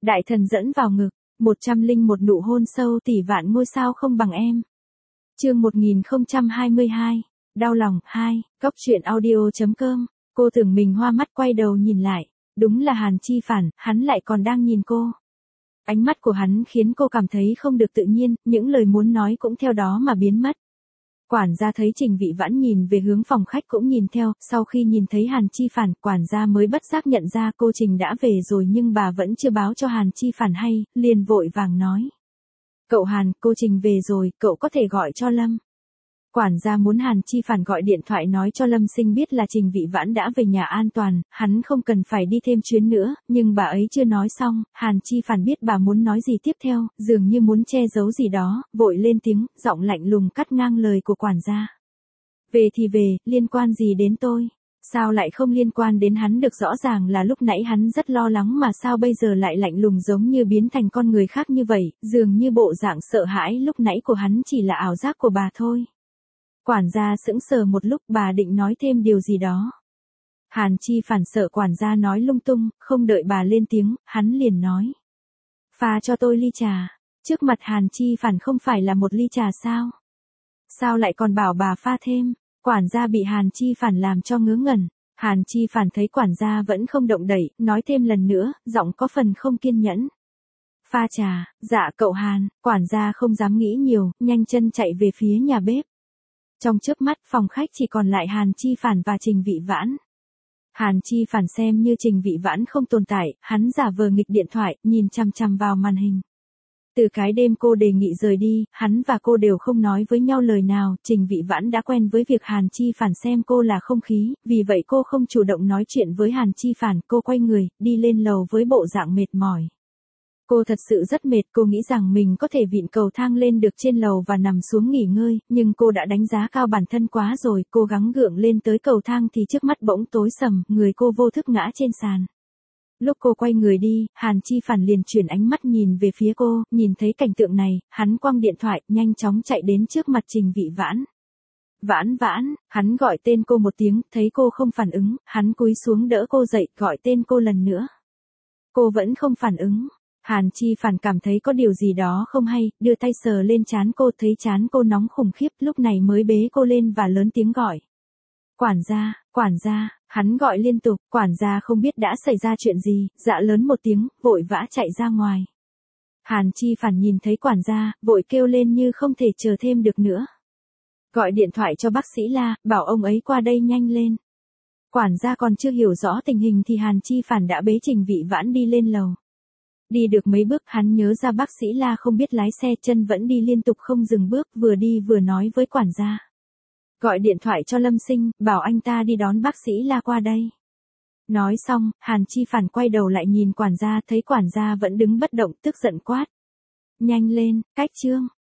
Đại thần dẫn vào ngực, 101 nụ hôn sâu tỷ vạn ngôi sao không bằng em. Chương 1022, đau lòng 2, Cóc truyện audio.com. Cô tưởng mình hoa mắt quay đầu nhìn lại, đúng là Hàn Chi Phản, hắn lại còn đang nhìn cô. Ánh mắt của hắn khiến cô cảm thấy không được tự nhiên, những lời muốn nói cũng theo đó mà biến mất. Quản gia thấy Trình Vị Vãn nhìn về hướng phòng khách cũng nhìn theo, sau khi nhìn thấy Hàn Chi Phản, quản gia mới bất giác nhận ra cô Trình đã về rồi nhưng bà vẫn chưa báo cho Hàn Chi Phản hay, liền vội vàng nói. Cậu Hàn, cô Trình về rồi, cậu có thể gọi cho Lâm. Quản gia muốn Hàn Chi Phản gọi điện thoại nói cho Lâm Sinh biết là Trình Vị Vãn đã về nhà an toàn, hắn không cần phải đi thêm chuyến nữa, nhưng bà ấy chưa nói xong, Hàn Chi Phản biết bà muốn nói gì tiếp theo, dường như muốn che giấu gì đó, vội lên tiếng, giọng lạnh lùng cắt ngang lời của quản gia. Về thì về, liên quan gì đến tôi? Sao lại không liên quan đến hắn được, rõ ràng là lúc nãy hắn rất lo lắng mà sao bây giờ lại lạnh lùng giống như biến thành con người khác như vậy, dường như bộ dạng sợ hãi lúc nãy của hắn chỉ là ảo giác của bà thôi. Quản gia sững sờ một lúc, bà định nói thêm điều gì đó. Hàn Chi Phản sợ quản gia nói lung tung, không đợi bà lên tiếng, hắn liền nói. Pha cho tôi ly trà. Trước mặt Hàn Chi Phản không phải là một ly trà sao? Sao lại còn bảo bà pha thêm? Quản gia bị Hàn Chi Phản làm cho ngớ ngẩn. Hàn Chi Phản thấy quản gia vẫn không động đậy, nói thêm lần nữa, giọng có phần không kiên nhẫn. Pha trà, dạ cậu Hàn. Quản gia không dám nghĩ nhiều, nhanh chân chạy về phía nhà bếp. Trong chớp mắt, phòng khách chỉ còn lại Hàn Chi Phản và Trình Vị Vãn. Hàn Chi Phản xem như Trình Vị Vãn không tồn tại, hắn giả vờ nghịch điện thoại, nhìn chằm chằm vào màn hình. Từ cái đêm cô đề nghị rời đi, hắn và cô đều không nói với nhau lời nào, Trình Vị Vãn đã quen với việc Hàn Chi Phản xem cô là không khí, vì vậy cô không chủ động nói chuyện với Hàn Chi Phản, cô quay người, đi lên lầu với bộ dạng mệt mỏi. Cô thật sự rất mệt, cô nghĩ rằng mình có thể vịn cầu thang lên được trên lầu và nằm xuống nghỉ ngơi, nhưng cô đã đánh giá cao bản thân quá rồi, cố gắng gượng lên tới cầu thang thì trước mắt bỗng tối sầm, người cô vô thức ngã trên sàn. Lúc cô quay người đi, Hàn Chi Phản liền chuyển ánh mắt nhìn về phía cô, nhìn thấy cảnh tượng này, hắn quăng điện thoại, nhanh chóng chạy đến trước mặt Trình Vị Vãn. Vãn Vãn, hắn gọi tên cô một tiếng, thấy cô không phản ứng, hắn cúi xuống đỡ cô dậy, gọi tên cô lần nữa. Cô vẫn không phản ứng. Hàn Chi Phản cảm thấy có điều gì đó không hay, đưa tay sờ lên trán cô, thấy trán cô nóng khủng khiếp, lúc này mới bế cô lên và lớn tiếng gọi. Quản gia, hắn gọi liên tục, quản gia không biết đã xảy ra chuyện gì, dạ lớn một tiếng, vội vã chạy ra ngoài. Hàn Chi Phản nhìn thấy quản gia, vội kêu lên như không thể chờ thêm được nữa. Gọi điện thoại cho bác sĩ La, bảo ông ấy qua đây nhanh lên. Quản gia còn chưa hiểu rõ tình hình thì Hàn Chi Phản đã bế Trình Vị Vãn đi lên lầu. Đi được mấy bước hắn nhớ ra bác sĩ La không biết lái xe, chân vẫn đi liên tục không dừng bước, vừa đi vừa nói với quản gia. Gọi điện thoại cho Lâm Sinh, bảo anh ta đi đón bác sĩ La qua đây. Nói xong, Hàn Chi Phản quay đầu lại nhìn quản gia, thấy quản gia vẫn đứng bất động, tức giận quát. Nhanh lên, cách chương.